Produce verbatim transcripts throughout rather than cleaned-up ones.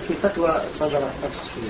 في فتوى صدرت في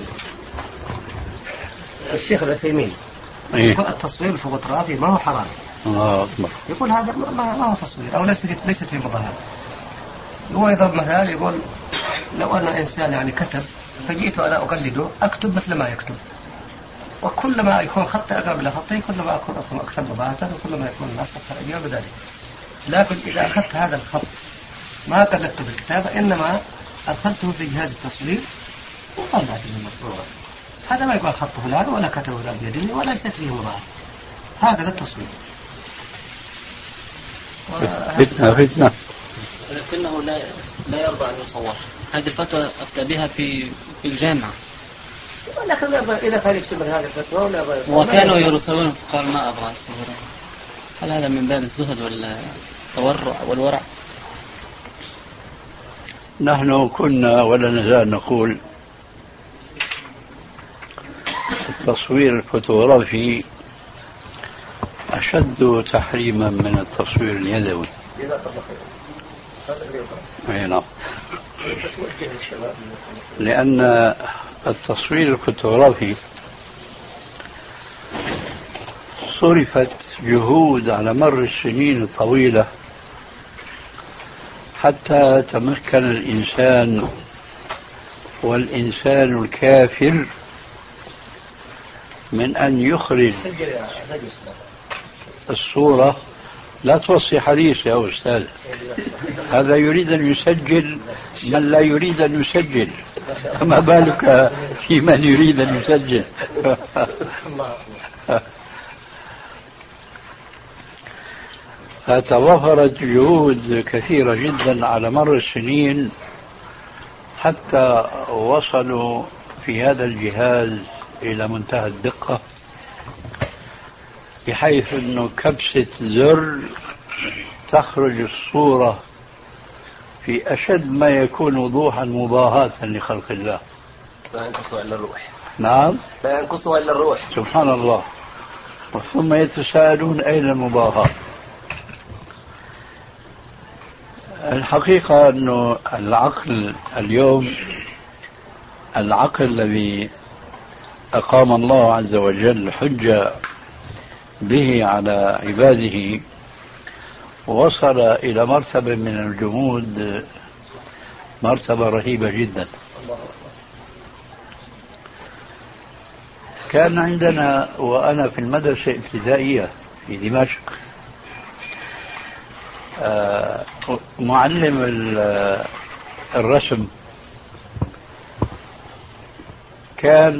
الشيخ العثيمين إيه؟ التصوير الفوتوغرافي ما هو حرام. الله أكبر. يقول هذا ما هو تصوير أو ليست ليست في مظاهر. هو يضرب مثال يقول لو أن إنسان يعني كتب فجئت أنا أقلده أكتب مثل ما يكتب، وكل ما يكون خطي أقرب إلى خطي كل ما أكون أكون أكثر مباهاة وكل ما يكون الناس أكثر إجابة بذلك. لكن إذا أخذت هذا الخط ما قلدته بالكتابة إنما أدخلته في جهاز التصوير وطلعت من المصورة، هذا ما يقول خط فلان ولا كتبه فلان بيده ولا يست فيه مباهاة، هكذا التصوير. فتنة فتنة. لكنه لا لا يرضى أن يصور. هذه الفتوى أفتى بها في في الجامعة. لكن إذا كان يكتب هذه الفتوى ولا وكانوا يرسلون قال ما أبغى أصورها. هل هذا من باب الزهد والتورع والورع؟ نحن كنا ولا نزال نقول التصوير الفوتوغرافي أشد تحريما من التصوير اليدوي. نعم. لأن التصوير الفوتوغرافي صرفت جهود على مر السنين الطويلة حتى تمكن الإنسان والإنسان الكافر من أن يخرج الصورة. لا توصي حديث يا أستاذ، هذا يريد أن يسجل من لا يريد أن يسجل، فما بالك في من يريد أن يسجل. فتوفرت جهود كثيرة جدا على مر السنين حتى وصلوا في هذا الجهاز إلى منتهى الدقة، بحيث أنه كبسة زر تخرج الصورة في أشد ما يكون وضوحا مضاهاة لخلق الله. لا ينقصها إلا الروح. نعم لا ينقصها إلا الروح. سبحان الله. ثم يتساءلون أين المضاهاة. الحقيقة أنه العقل اليوم، العقل الذي أقام الله عز وجل حجة به على عباده وصل إلى مرتبة من الجمود، مرتبة رهيبة جدا. كان عندنا وأنا في المدرسة الابتدائية في دمشق معلم الرسم كان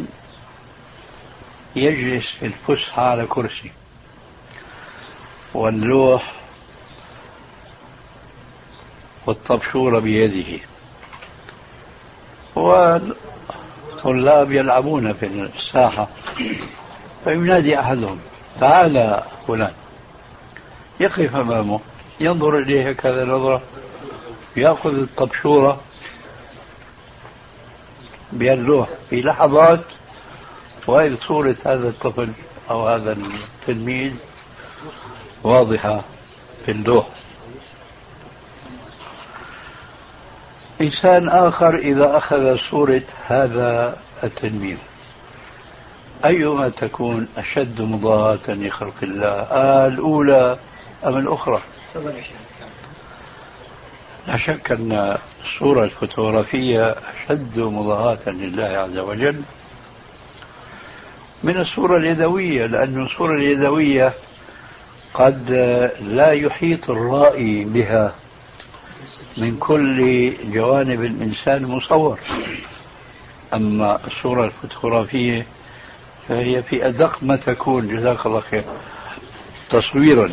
يجلس في الفسحة على كرسي واللوح والطبشورة بيده، والطلاب يلعبون في الساحة، فينادي أحدهم تعال فلان، يقف أمامه ينظر إليه هكذا نظرة، يأخذ الطبشورة باللوح في لحظات، وهي صورة هذا الطفل أو هذا التلميذ واضحة في اللوح. إنسان آخر إذا أخذ صورة هذا التلميذ أيما تكون أشد مضاهاة لخلق الله، آه الأولى أم الأخرى؟ لا شك أن الصورة الفوتوغرافية أشد مضاهاة لله عز وجل من الصورة اليدوية، لأن الصورة اليدوية قد لا يحيط الرائي بها من كل جوانب الإنسان المصور. أما الصورة الفوتوغرافية فهي في أدق ما تكون، جزاك الله خير، تصويرا.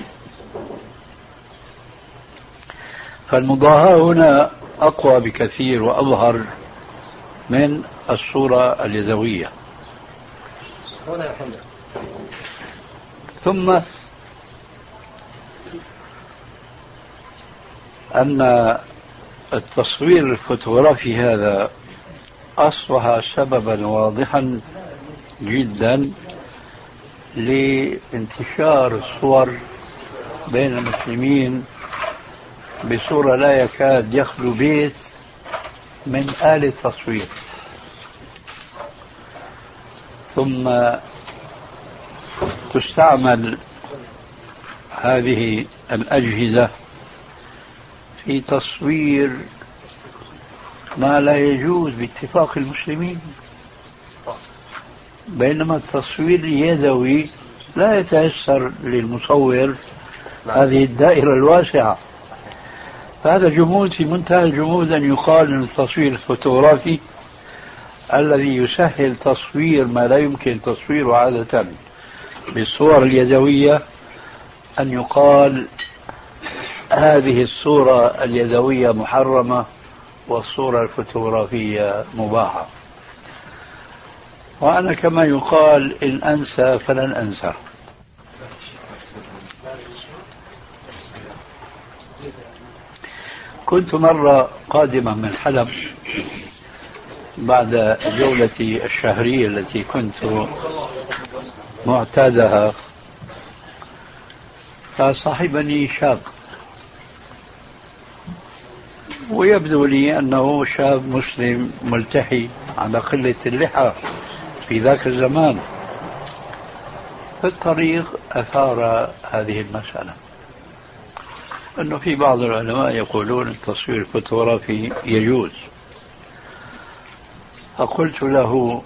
فالمضاهاة هنا أقوى بكثير وأظهر من الصورة اليدوية. ثم أن التصوير الفوتوغرافي هذا أصبح سببا واضحا جدا لانتشار الصور بين المسلمين بصورة لا يكاد يخلو بيت من آلة تصوير. ثم تستعمل هذه الأجهزة في تصوير ما لا يجوز باتفاق المسلمين، بينما التصوير اليدوي لا يتيسر للمصور هذه الدائرة الواسعة. فهذا جمود في منتهى الجمود أن يقال أن التصوير الفوتوغرافي الذي يسهل تصوير ما لا يمكن تصويره عادة بالصور اليدوية، أن يقال هذه الصورة اليدوية محرمة والصورة الفوتوغرافية مباحة. وأنا كما يقال إن أنسى فلن أنسى. كنت مرة قادما من حلب بعد جولتي الشهرية التي كنت معتادها، فصاحبني شاب ويبدو لي أنه شاب مسلم ملتحي على قلة اللحى في ذاك الزمان. في الطريق أثار هذه المسألة، أنه في بعض العلماء يقولون التصوير الفوتوغرافي يجوز. فقلت له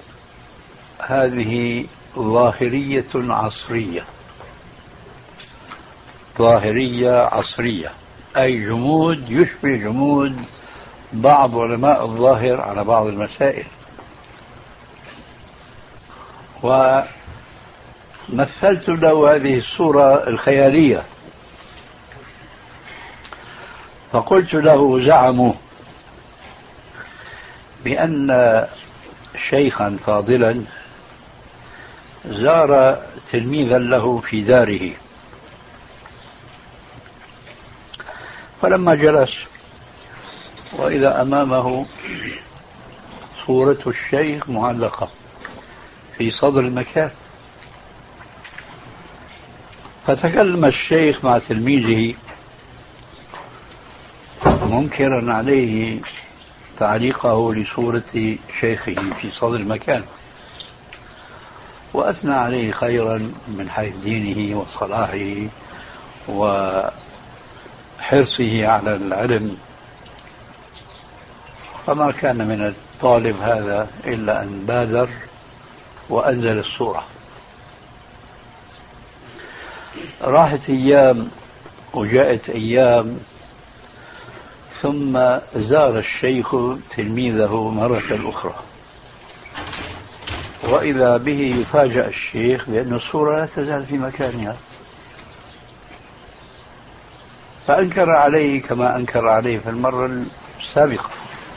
هذه ظاهرية عصرية، ظاهرية عصرية، أي جمود يشبه جمود بعض علماء الظاهر على بعض المسائل. ومثلت له هذه الصورة الخيالية، فقلت له زعموا بأن شيخا فاضلا زار تلميذا له في داره، فلما جلس وإذا أمامه صورة الشيخ معلقة في صدر المكان، فتكلم الشيخ مع تلميذه منكرا عليه تعليقه لصورة شيخه في صدر المكان، وأثنى عليه خيرا من حيث دينه وصلاحه وحرصه على العلم. فما كان من الطالب هذا إلا أن بادر وأنزل الصورة. راحت أيام وجاءت أيام، ثم زار الشيخ تلميذه مرة أخرى، وإذا به يفاجأ الشيخ بأن الصورة لا تزال في مكانها، فأنكر عليه كما أنكر عليه في المرة السابقة.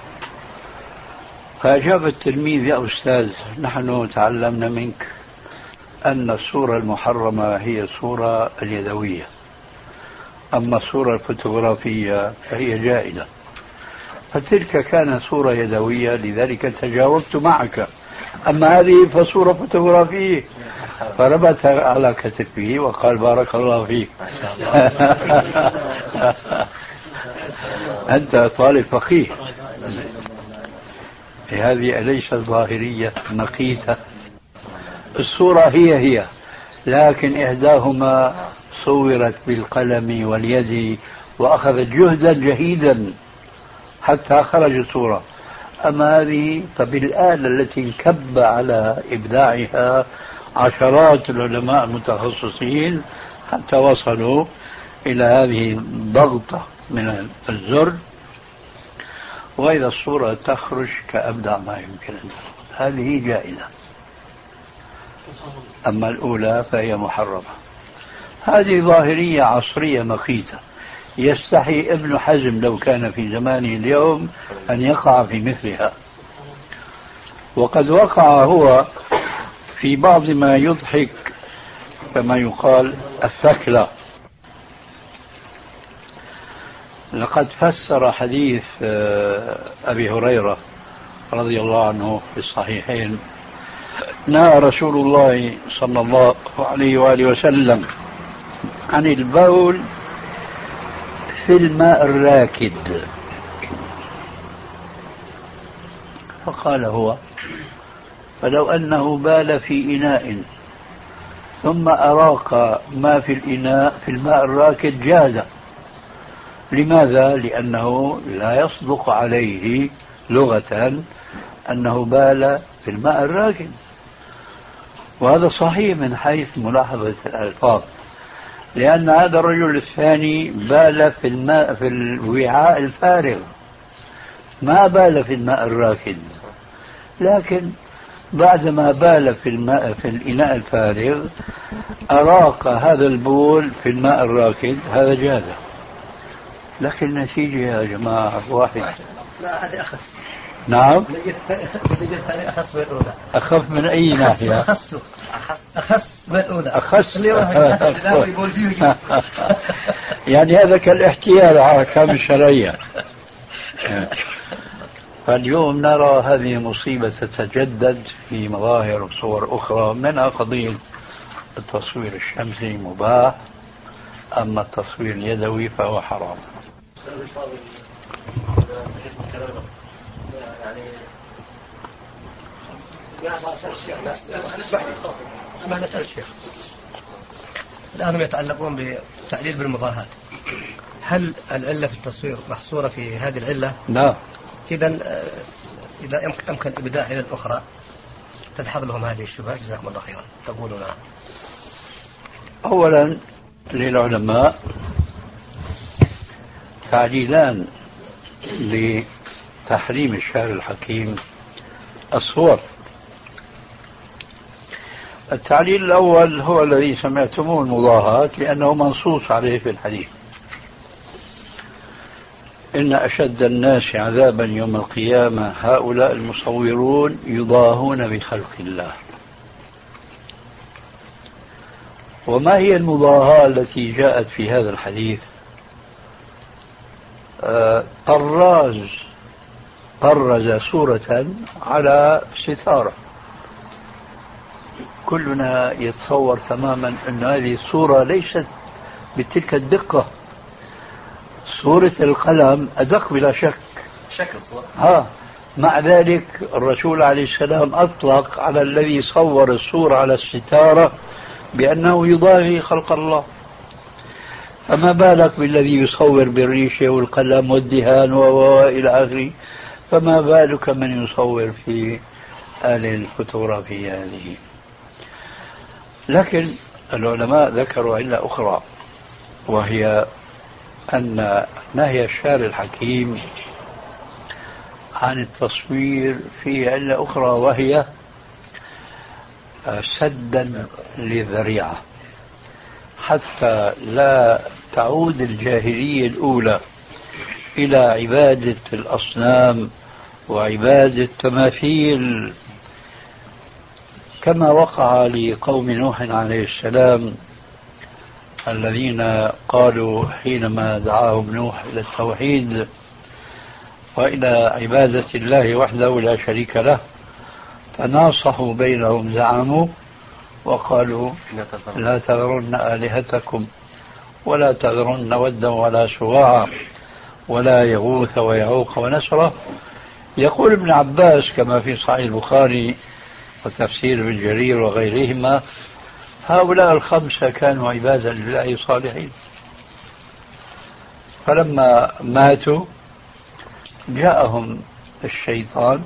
فأجاب التلميذ: يا أستاذ، نحن تعلمنا منك أن الصورة المحرمة هي الصورة اليدوية، أما الصورة الفوتوغرافية فهي جائزة، فتلك كانت صورة يدوية لذلك تجاوبت معك، أما هذه فصورة فوتوغرافية. فربط على كتفه وقال: بارك الله فيك. أنت طالب فقيه، هذه أليست ظاهرية مقيتة؟ الصورة هي هي، لكن إحداهما صورت بالقلم واليد وأخذت جهدا جهيدا حتى خرج الصورة، أما هذه فبالآلة التي انكب على إبداعها عشرات العلماء المتخصصين حتى وصلوا إلى هذه الضغطة من الزر، وإذا الصورة تخرج كأبدع ما يمكن أن تكون. هذه جائزة، أما الأولى فهي محرمة. هذه ظاهرية عصرية مقيتة، يستحي ابن حزم لو كان في زمانه اليوم أن يقع في مثلها، وقد وقع هو في بعض ما يضحك كما يقال الثكلة. لقد فسر حديث أبي هريرة رضي الله عنه في الصحيحين: نهى رسول الله صلى الله عليه وآله وسلم عن البول في الماء الراكد. فقال هو: فلو أنه بال في إناء ثم أراق ما في الإناء في الماء الراكد جاز. لماذا؟ لأنه لا يصدق عليه لغة أنه بال في الماء الراكد، وهذا صحيح من حيث ملاحظة الألفاظ، لأن هذا الرجل الثاني بال في الماء في الوعاء الفارغ، ما بال في الماء الراكد، لكن بعدما بال في الماء في الإناء الفارغ أراق هذا البول في الماء الراكد، هذا جاز. لكن النتيجة يا جماعة واحد. لا هذا أخص. نعم. النتيجة الثانية أخص من الأولى. أخف من أي ناحية؟ أخص. أخص من الأولى. أخص. اللي راح يقول فيه. يعني هذا كالاحتيال على أحكام الشرعية. فاليوم نرى هذه المصيبة تتجدد في مظاهر وصور أخرى، منها قضية التصوير الشمسي مباح، أما التصوير اليدوي فهو حرام. ما نسأل الشيخ الآن هم يتعلقون بتعليل بالمضاهات، هل العلة في التصوير محصورة في هذه العلة؟ لا. إذا إذا أمكن إبداع إلى الأخرى تدحض لهم هذه الشبهة. جزاكم الله خيرا. تقولون نعم. أولا للعلماء تعليلان لتحريم الشعر الحكيم الصور. التعليل الأول هو الذي سمعتموه المضاهاة، لأنه منصوص عليه في الحديث: إن أشد الناس عذابا يوم القيامة هؤلاء المصورون يضاهون بخلق الله. وما هي المضاهاة التي جاءت في هذا الحديث؟ آه طراز طرز صورة على ستارة، كلنا يتصور تماما أن هذه الصورة ليست بتلك الدقة. صورة القلم أدق بلا شك، شكل صورة. ها مع ذلك الرسول عليه السلام أطلق على الذي صور الصورة على الستارة بأنه يضاهي خلق الله، فما بالك بالذي يصور بالريشة والقلم والدهان وإلى آخره، فما بالك من يصور في آلة الفوتوغرافية هذه. لكن العلماء ذكروا علة أخرى، وهي أن نهي الشارع الحكيم عن التصوير فيه علة أخرى، وهي سدا للذريعة، حتى لا تعود الجاهلية الأولى إلى عبادة الأصنام وعبادة التماثيل، كما وقع لقوم نوح عليه السلام الذين قالوا حينما دعاهم نوح إلى التوحيد وإلى عبادة الله وحده لا شريك له، تناصحوا بينهم زعموا وقالوا لا تذرن آلهتكم ولا تذرن ودا ولا سواعا ولا يغوث ويعوق ونسرا. يقول ابن عباس كما في صحيح البخاري وتفسير ابن جرير وغيرهما: هؤلاء الخمسة كانوا عبادا لله صالحين، فلما ماتوا جاءهم الشيطان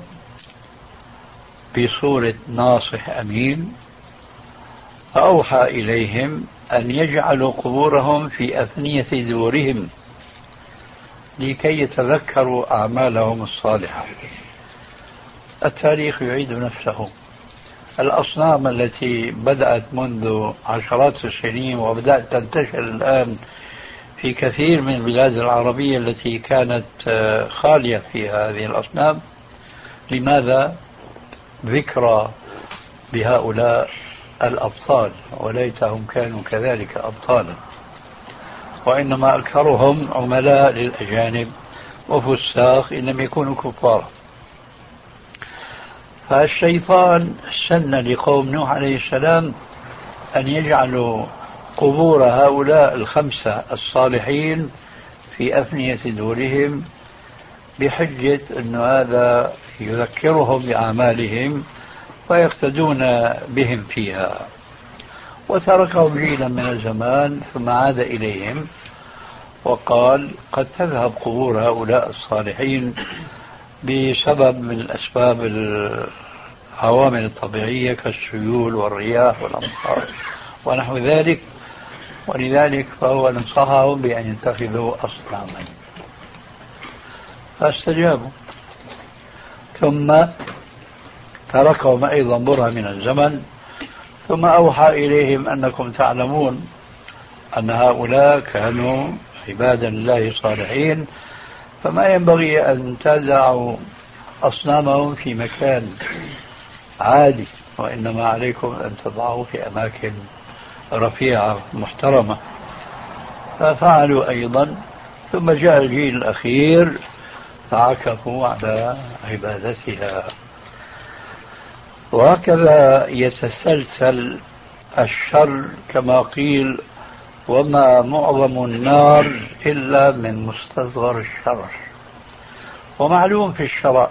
بصورة ناصح أمين فأوحى إليهم أن يجعلوا قبورهم في أفنية دورهم لكي يتذكروا أعمالهم الصالحة. التاريخ يعيد نفسه. الأصنام التي بدأت منذ عشرات السنين وبدأت تنتشر الآن في كثير من البلاد العربية التي كانت خالية فيها هذه الأصنام، لماذا؟ ذكرى بهؤلاء الأبطال، وليتهم كانوا كذلك أبطالا، وإنما أكثرهم عملاء للأجانب وفساق إن لم يكونوا كفارا. فالشيطان سن لقوم نوح عليه السلام أن يجعلوا قبور هؤلاء الخمسة الصالحين في أفنية دورهم بحجة أن هذا يذكرهم بأعمالهم ويقتدون بهم فيها. وتركهم جيلا من الزمان ثم عاد إليهم وقال قد تذهب قبور هؤلاء الصالحين بسبب من الأسباب العوامل الطبيعية كالسيول والرياح والأمطار ونحو ذلك، ولذلك فهو نصحهم بأن يتخذوا أصناما فاستجابوا. ثم تركهم أيضا برهة من الزمن ثم أوحى إليهم أنكم تعلمون أن هؤلاء كانوا عبادا لله صالحين، فما ينبغي أن تدعوا أصنامهم في مكان عادي، وإنما عليكم أن تضعوا في أماكن رفيعة محترمة. ففعلوا أيضا. ثم جاء الجيل الأخير فعكفوا على عبادتها. وهكذا يتسلسل الشر كما قيل: وما معظم النار إلا من مستصغر الشر. ومعلوم في الشرع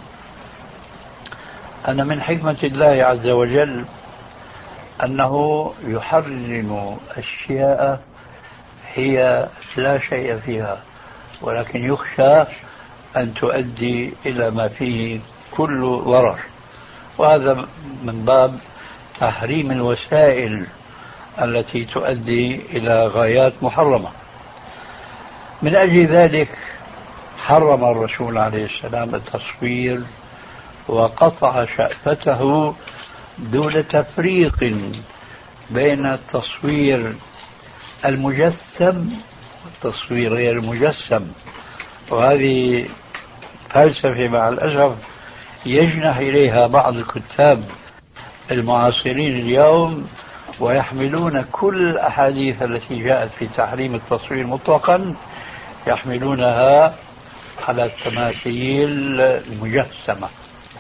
أن من حكمة الله عز وجل أنه يحرم أشياء هي لا شيء فيها، ولكن يخشى أن تؤدي إلى ما فيه كل ضرر، وهذا من باب تحريم الوسائل التي تؤدي إلى غايات محرمة. من أجل ذلك حرم الرسول عليه السلام التصوير وقطع شأفته دون تفريق بين التصوير المجسم والتصوير غير المجسم. وهذه فلسفة مع الأسف يجنح إليها بعض الكتاب المعاصرين اليوم، ويحملون كل الأحاديث التي جاءت في تحريم التصوير مطلقا يحملونها على التماثيل المجسمة،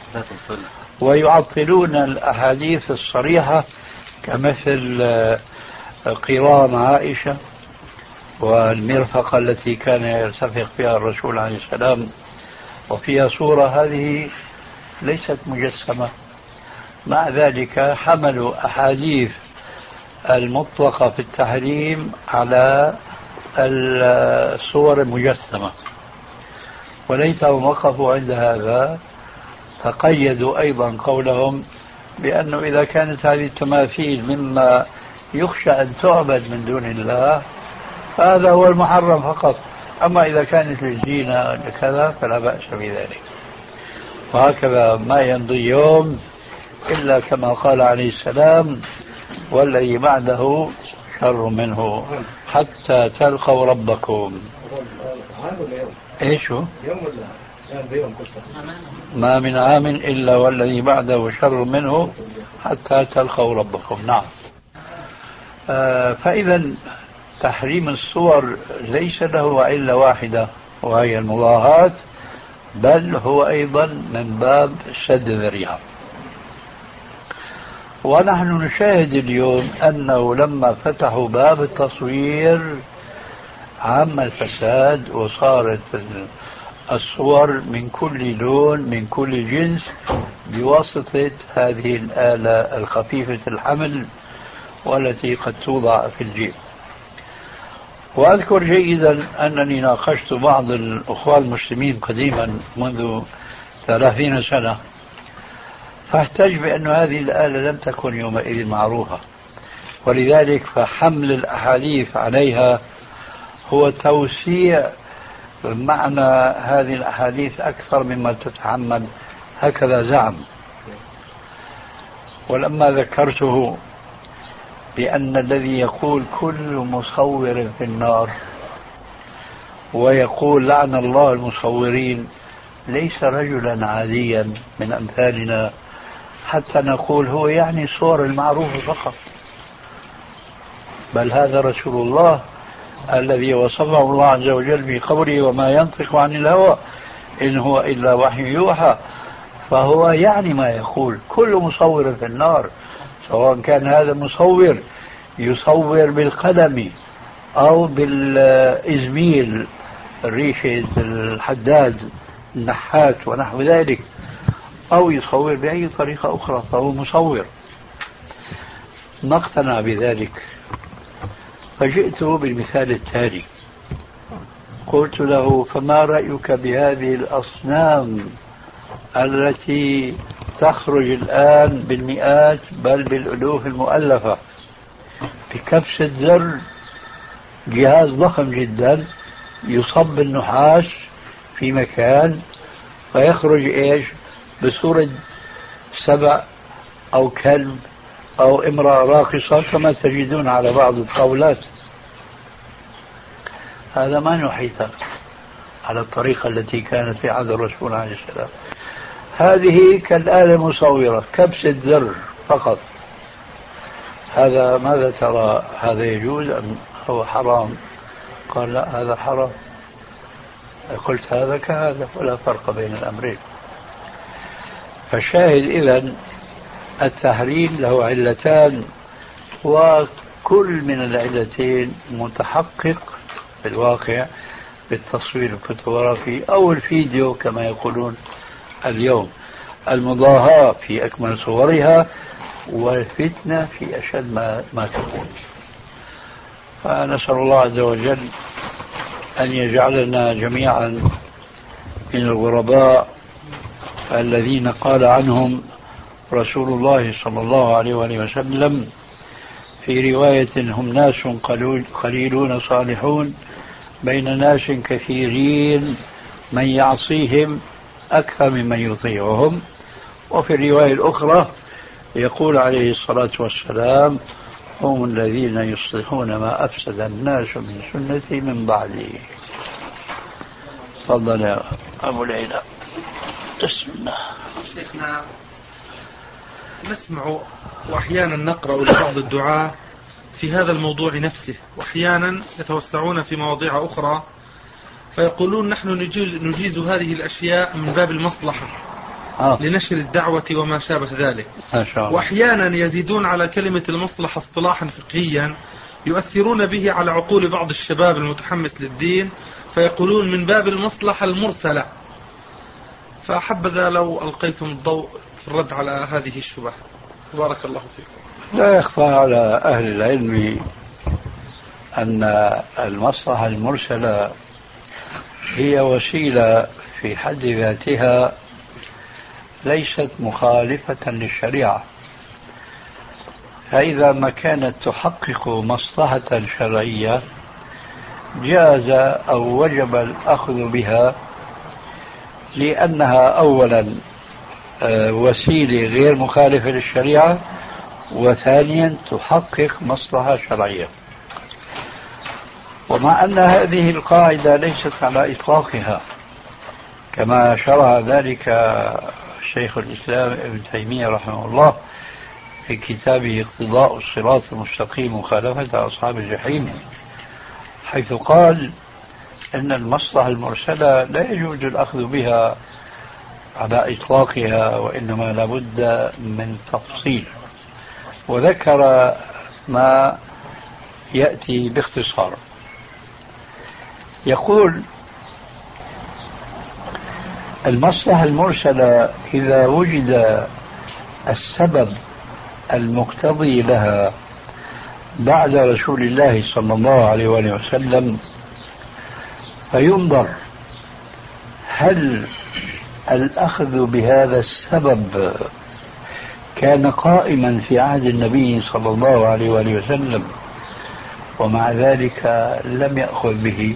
ويعطلون الأحاديث الصريحة كمثل قرام عائشة والمرفقة التي كان يرتفق بها الرسول عليه السلام وفيها صورة، هذه ليست مجسمة. مع ذلك حملوا أحاديث المطلقة في التحريم على الصور المجسمة، وليتهم وقفوا عند هذا فقيدوا أيضا قولهم بأنه إذا كانت هذه التماثيل مما يخشى أن تعبد من دون الله فهذا هو المحرم فقط، أما إذا كانت للزينة لكذا فلا بأس بذلك. وهكذا ما يمضي يوم إلا كما قال عليه السلام: والذي بعده شر منه حتى تلقوا ربكم. ايش هو؟ ما من عام إلا والذي بعده شر منه حتى تلقوا ربكم. نعم. آه فإذا تحريم الصور ليس له علة واحدة وهي المضاهاة، بل هو أيضا من باب سد الذريعة. ونحن نشاهد اليوم أنه لما فتحوا باب التصوير عم الفساد، وصارت الصور من كل لون من كل جنس بواسطة هذه الآلة الخفيفة الحمل والتي قد توضع في الجيب. وأذكر جيدا أنني ناقشت بعض الأخوة المسلمين قديما منذ ثلاثين سنة، فاحتج بأن هذه الآلة لم تكن يومئذ معروفة، ولذلك فحمل الأحاديث عليها هو توسيع معنى هذه الأحاديث أكثر مما تتحمل، هكذا زعم. ولما ذكرته بأن الذي يقول كل مصور في النار ويقول لعن الله المصورين ليس رجلا عاديا من أمثالنا حتى نقول هو يعني صور المعروفة فقط، بل هذا رسول الله الذي وصفه الله عز وجل في قوله: وما ينطق عن الهوى إن هو إلا وحي يوحى. فهو يعني ما يقول كل مصور في النار، سواء كان هذا المصور يصور بالقلم أو بالإزميل الريشة الحداد النحات ونحو ذلك، أو يصور بأي طريقة أخرى فهو مصور. ما اقتنع بذلك، فجئت بالمثال التالي. قلت له: فما رأيك بهذه الأصنام التي تخرج الآن بالمئات بل بالألوف المؤلفة بكبسة زر، جهاز ضخم جدا يصب النحاس في مكان فيخرج إيش؟ بصورة سبع أو كلب أو امرأة راقصة كما تجدون على بعض الطاولات. هذا ما نحيط على الطريقة التي كانت في عهد الرسول عليه السلام. هذه كالآلة المصورة، كبسة زر فقط. هذا ماذا ترى؟ هذا يجوز أم هو حرام؟ قال: لا، هذا حرام. قلت: هذا كهذا ولا فرق بين الأمرين. فالشاهد إذن التحريم له علتان، وكل من العلتين متحقق في الواقع بالتصوير الفوتوغرافي أو الفيديو كما يقولون اليوم، المضاهاة في أكمل صورها والفتنة في أشد ما, ما تكون. فنسأل الله عز وجل أن يجعلنا جميعا من الغرباء الذين قال عنهم رسول الله صلى الله عليه وآله وسلم في رواية: هم ناس قليلون صالحون بين ناس كثيرين من يعصيهم أكثر ممن يطيعهم. وفي الرواية الأخرى يقول عليه الصلاة والسلام: هم الذين يصلحون ما أفسد الناس من سنتي من بعدي. تفضل يا أبو العلا. بسم الله. شيخنا، نسمع وأحيانا نقرأ لبعض الدعاة في هذا الموضوع نفسه، وأحيانا يتوسعون في مواضيع أخرى فيقولون: نحن نجيز هذه الأشياء من باب المصلحة آه. لنشر الدعوة وما شابه ذلك. وأحيانا يزيدون على كلمة المصلحة اصطلاحا فقهيا يؤثرون به على عقول بعض الشباب المتحمس للدين، فيقولون من باب المصلحة المرسلة. فأحبذا لو ألقيتم الضوء في الرد على هذه الشبهة. بارك الله فيكم. لا يخفى على أهل العلم أن المصلحة المرسلة هي وسيلة في حد ذاتها ليست مخالفة للشريعة، فإذا ما كانت تحقق مصلحة شرعية جاز أو وجب الأخذ بها، لأنها أولا وسيلة غير مخالفة للشريعة، وثانيا تحقق مصلحة شرعية. ومع أن هذه القاعدة ليست على إطلاقها كما شرع ذلك شيخ الإسلام ابن تيمية رحمه الله في كتابه اقتضاء الصراط المستقيم مخالفة أصحاب الجحيم، حيث قال أن المصلحة المرسلة لا يجوز الأخذ بها على إطلاقها، وإنما لابد من تفصيل، وذكر ما يأتي باختصار. يقول: المصلحة المرسلة إذا وجد السبب المقتضي لها بعد رسول الله صلى الله عليه وآله وسلم فينظر هل الأخذ بهذا السبب كان قائما في عهد النبي صلى الله عليه وآله وسلم ومع ذلك لم يأخذ به،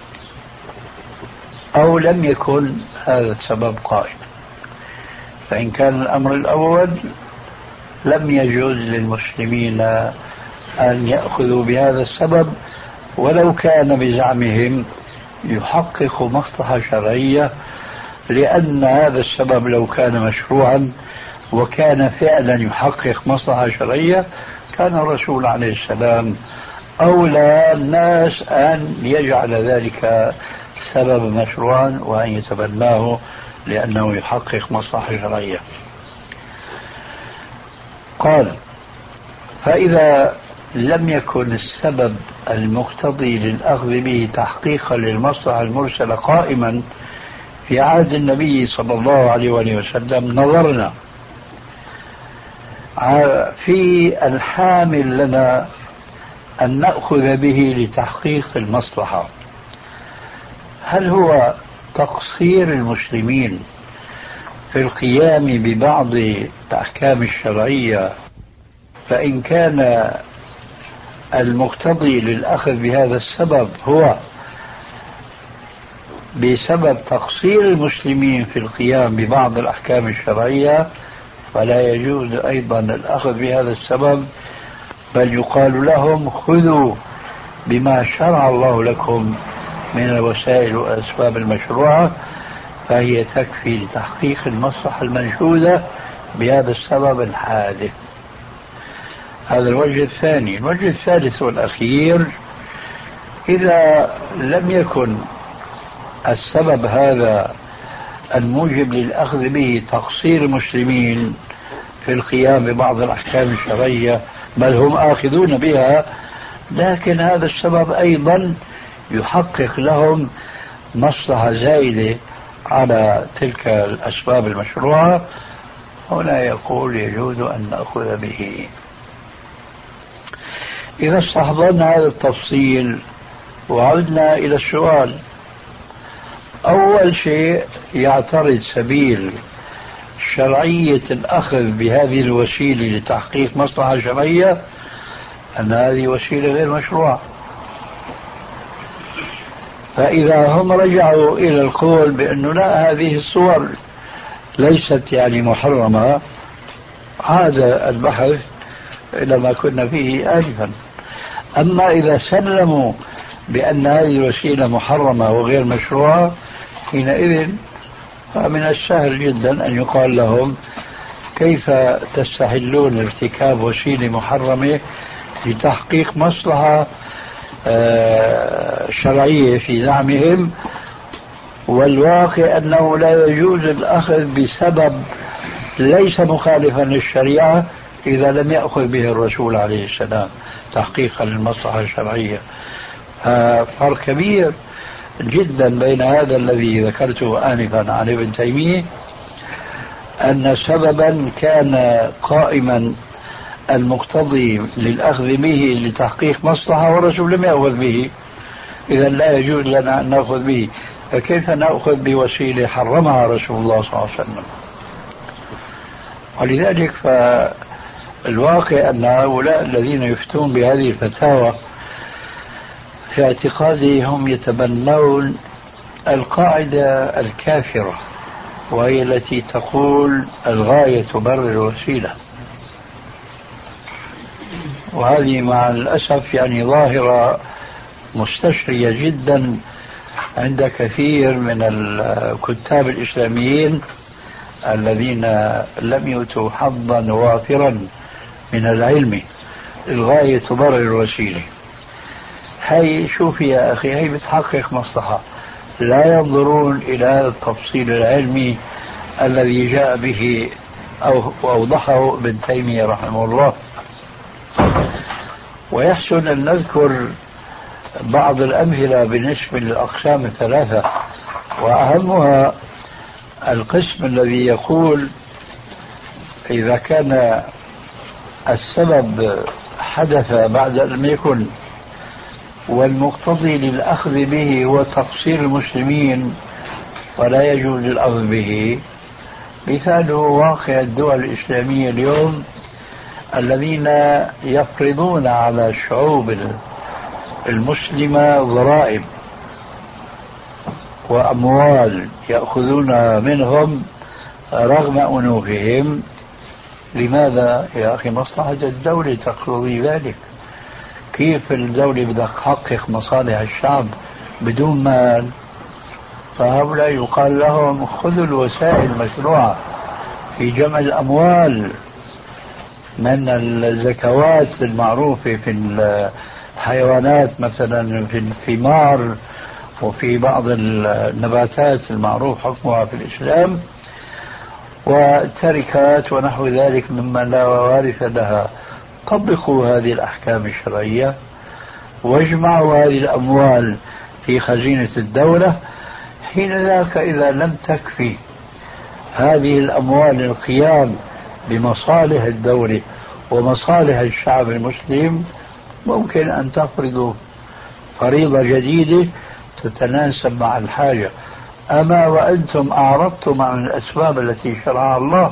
أو لم يكن هذا السبب قائما. فإن كان الأمر الأول لم يجوز للمسلمين أن يأخذوا بهذا السبب ولو كان بزعمهم يحقق مصلحة شرعية، لأن هذا السبب لو كان مشروعا وكان فعلا يحقق مصلحة شرعية كان الرسول عليه السلام أولى الناس أن يجعل ذلك سبب مشروعا وأن يتبناه لأنه يحقق مصلحة شرعية. قال: فإذا لم يكن السبب المقتضي للأخذ به تحقيقا للمصلحة المرسلة قائما، في عهد النبي صلى الله عليه وآله وسلم نظرنا في الحامل لنا أن نأخذ به لتحقيق المصلحة، هل هو تقصير المسلمين في القيام ببعض الأحكام الشرعية، فإن كان المقتضي للأخذ بهذا السبب هو بسبب تقصير المسلمين في القيام ببعض الأحكام الشرعية، فلا يجوز أيضا الأخذ بهذا السبب، بل يقال لهم خذوا بما شرع الله لكم من الوسائل والأسباب المشروعة، فهي تكفي لتحقيق المصلحة المنشودة بهذا السبب الحادث. هذا الوجه الثاني. الوجه الثالث والأخير، إذا لم يكن السبب هذا الموجب للأخذ به تقصير المسلمين في القيام ببعض الأحكام الشرعية، بل هم آخذون بها، لكن هذا السبب أيضا يحقق لهم مصلحة زائدة على تلك الأسباب المشروعة، هنا يقول يجوز أن نأخذ به. إذا استحضرنا هذا التفصيل وعدنا إلى السؤال، أول شيء يعترض سبيل شرعية الأخذ بهذه الوسيلة لتحقيق مصلحة شرعية أن هذه وسيلة غير مشروعة. فإذا هم رجعوا إلى القول بأنه لا، هذه الصور ليست يعني محرمة، عاد البحث إلى ما كنا فيه آنفا. أما إذا سلموا بأن هذه الوسيلة محرمة وغير مشروعة، حينئذ فمن السهل جدا أن يقال لهم كيف تستحلون ارتكاب وسيلة محرمة لتحقيق مصلحة شرعية في زعمهم، والواقع أنه لا يجوز الأخذ بسبب ليس مخالفا للشريعة إذا لم يأخذ به الرسول عليه السلام تحقيقا للمصلحة الشرعية. فرق كبير جدا بين هذا الذي ذكرته آنفا عن ابن تيمية، أن سببا كان قائما المقتضي للأخذ به لتحقيق مصلحة والرسول لم يأخذ به، إذا لا يجوز لنا أن نأخذ به، فكيف نأخذ بوسيلة حرمها رسول الله صلى الله عليه وسلم؟ ولذلك فالواقع أن هؤلاء الذين يفتون بهذه الفتاوى في اعتقادي هم يتبنون القاعدة الكافرة، وهي التي تقول الغاية تبرر الوسيلة، وهذه مع الأسف يعني ظاهرة مستشرية جدا عند كثير من الكتاب الإسلاميين الذين لم يؤتوا حظا وافرا من العلم. الغاية تبرر الوسيلة، هي شوف يا أخي، هي بتحقق مصلحة، لا ينظرون إلى هذا التفصيل العلمي الذي جاء به أو أوضحه ابن تيمية رحمه الله. ويحسن أن نذكر بعض الأمثلة بالنسبة للأقسام الثلاثة، وأهمها القسم الذي يقول إذا كان السبب حدث بعد أن يكن والمقتضي للأخذ به هو تقصير المسلمين ولا يجوز الأخذ به. مثاله واقع الدول الإسلامية اليوم الذين يفرضون على الشعوب المسلمة ضرائب وأموال يأخذون منهم رغم أنوفهم. لماذا يا أخي؟ مصلحة الدولة تقتضي ذلك. كيف الدولة بدها تحقق مصالح الشعب بدون مال؟ فهؤلاء يقال لهم خذوا الوسائل المشروعة في جمع الأموال من الزكوات المعروفة في الحيوانات مثلا في الثمار وفي بعض النباتات المعروف حكمها في الإسلام، والتركات ونحو ذلك مما لا وارث لها. طبقوا هذه الأحكام الشرعية واجمعوا هذه الأموال في خزينة الدولة، حين ذاك إذا لم تكفي هذه الأموال القيام بمصالح الدولة ومصالح الشعب المسلم، ممكن أن تفرضوا فريضة جديدة تتناسب مع الحاجة. أما وأنتم أعرضتم عن الأسباب التي شرعها الله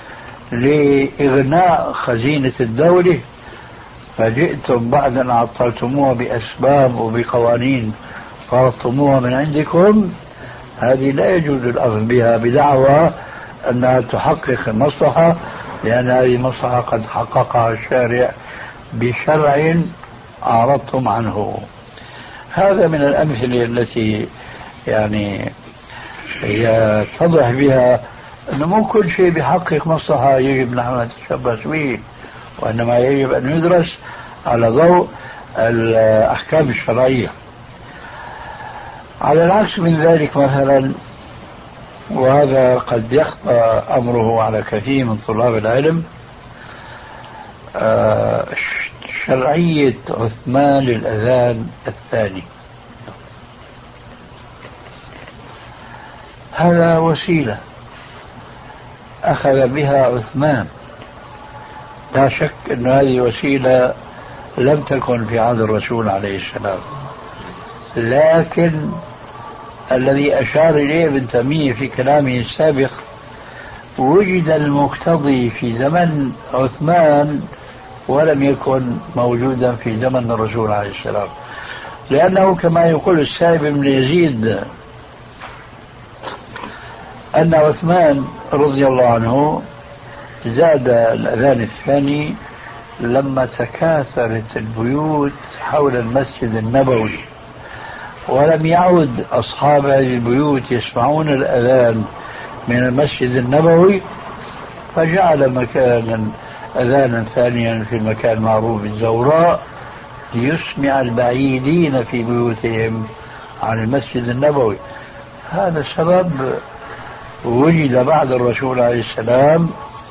لإغناء خزينة الدولة، فجئتم بعد أن عطلتموها بأسباب وبقوانين فرضتموها من عندكم، هذه لا يجوز الأخذ بها بدعوى أنها تحقق المصلحة، لأن هذه المصلحة قد حققها الشارع بشرع أعرضتم عنه. هذا من الأمثلة التي يعني يتضح بها أنه مو كل شيء بيحقق مصلحة يجب نحن نتشبث به، وإنما يجب أن يدرس على ضوء الأحكام الشرعية. على العكس من ذلك مثلا، وهذا قد يخفى أمره على كثير من طلاب العلم، شرعية عثمان للأذان الثاني. هذا وسيلة أخذ بها عثمان، لا شك أن هذه وسيلة لم تكن في عهد الرسول عليه السلام، لكن الذي أشار إليه ابن تيمية في كلامه السابق وجد المقتضي في زمن عثمان ولم يكن موجودا في زمن الرسول عليه السلام، لأنه كما يقول السائب بن يزيد أن عثمان رضي الله عنه زاد الأذان الثاني لما تكاثرت البيوت حول المسجد النبوي، ولم يعد أصحاب هذه البيوت يسمعون الأذان من المسجد النبوي، فجعل مكانا أذانا ثانيا في المكان المعروف بالزوراء ليسمع البعيدين في بيوتهم عن المسجد النبوي. هذا السبب وجد بعد الرسول عليه السلام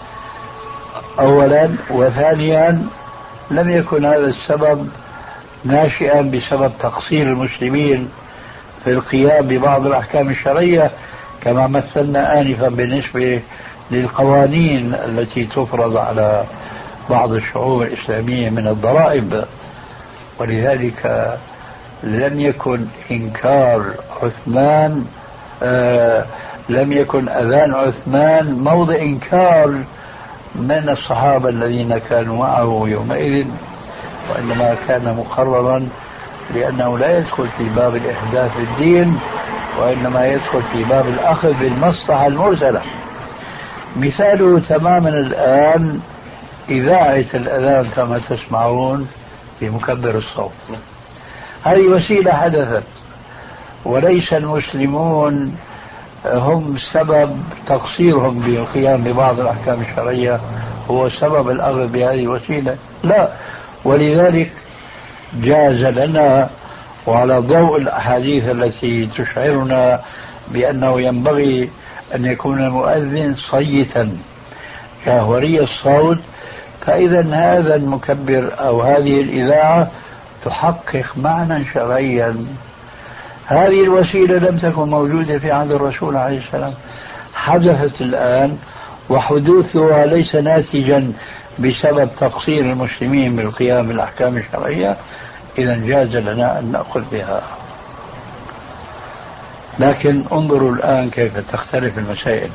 أولا، وثانيا لم يكن هذا السبب ناشئا بسبب تقصير المسلمين في القيام ببعض الأحكام الشرعية كما مثلنا آنفا بالنسبة للقوانين التي تفرض على بعض الشعوب الإسلامية من الضرائب. ولذلك لم يكن إنكار عثمان آه لم يكن أذان عثمان موضع إنكار من الصحابة الذين كانوا معه يومئذ، وإنما كان مقررا لأنه لا يدخل في باب الإحداث في الدين، وإنما يدخل في باب الأخذ بالمصلحة المرسلة. مثاله تماما الآن إذاعة الأذان كما تسمعون بمكبر الصوت، هذه وسيلة حدثت، وليس المسلمون هم سبب تقصيرهم بالقيام ببعض الأحكام الشرعية هو سبب الأخذ بهذه الوسيلة، لا. ولذلك جاز لنا، وعلى ضوء الأحاديث التي تشعرنا بأنه ينبغي أن يكون المؤذن صيتا جاهوري الصوت، فإذا هذا المكبر أو هذه الإذاعة تحقق معنى شرعيا. هذه الوسيلة لم تكن موجودة في عهد الرسول عليه السلام، حدثت الآن، وحدوثها ليس ناتجا بسبب تقصير المسلمين بالقيام بالأحكام الشرعية، إذا جاز لنا أن نأخذ بها. لكن انظروا الآن كيف تختلف المسائل.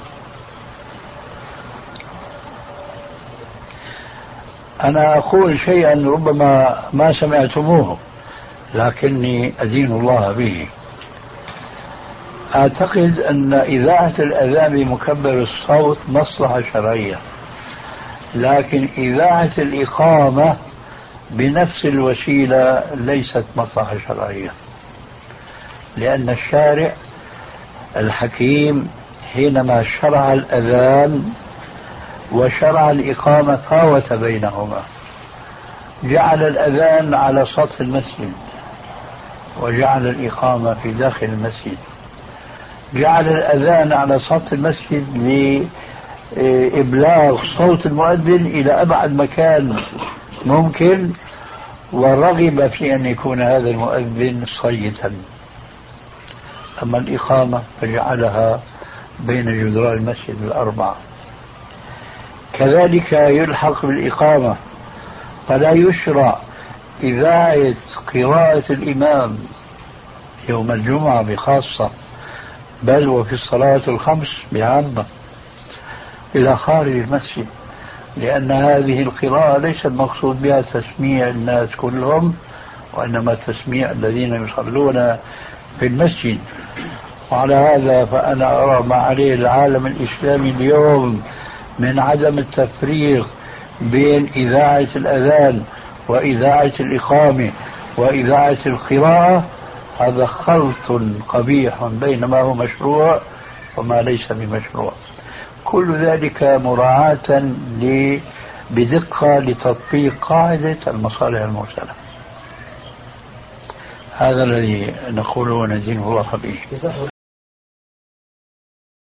أنا أقول شيئا ربما ما سمعتموه لكني أدين الله به. أعتقد أن إذاعة الأذان بمكبر الصوت مصلحة شرعية، لكن إذاعة الإقامة بنفس الوسيلة ليست مصلحة شرعية، لأن الشارع الحكيم حينما شرع الأذان وشرع الإقامة فاوت بينهما، جعل الأذان على سطح المسجد وجعل الإقامة في داخل المسجد، جعل الأذان على سطح المسجد لإبلاغ صوت المؤذن إلى أبعد مكان ممكن، ورغب في أن يكون هذا المؤذن صيتا. أما الإقامة فجعلها بين جدران المسجد الأربعة. كذلك يلحق بالإقامة، فلا يشرع إذاعة قراءة الإمام يوم الجمعة بخاصة، بل وفي الصلاة الخمس بعامة إلى خارج المسجد، لأن هذه القراءة ليس المقصود بها تسميع الناس كلهم، وإنما تسميع الذين يصلون في المسجد. وعلى هذا فأنا أرى ما عليه العالم الإسلامي اليوم من عدم التفريق بين إذاعة الأذان وإذاعة الإقامة وإذاعة القراءة، هذا خلط قبيح بين ما هو مشروع وما ليس بمشروع. كل ذلك مراعاة بدقة لتطبيق قاعدة المصالح المرسلة. هذا الذي نقوله ونزينه الله به.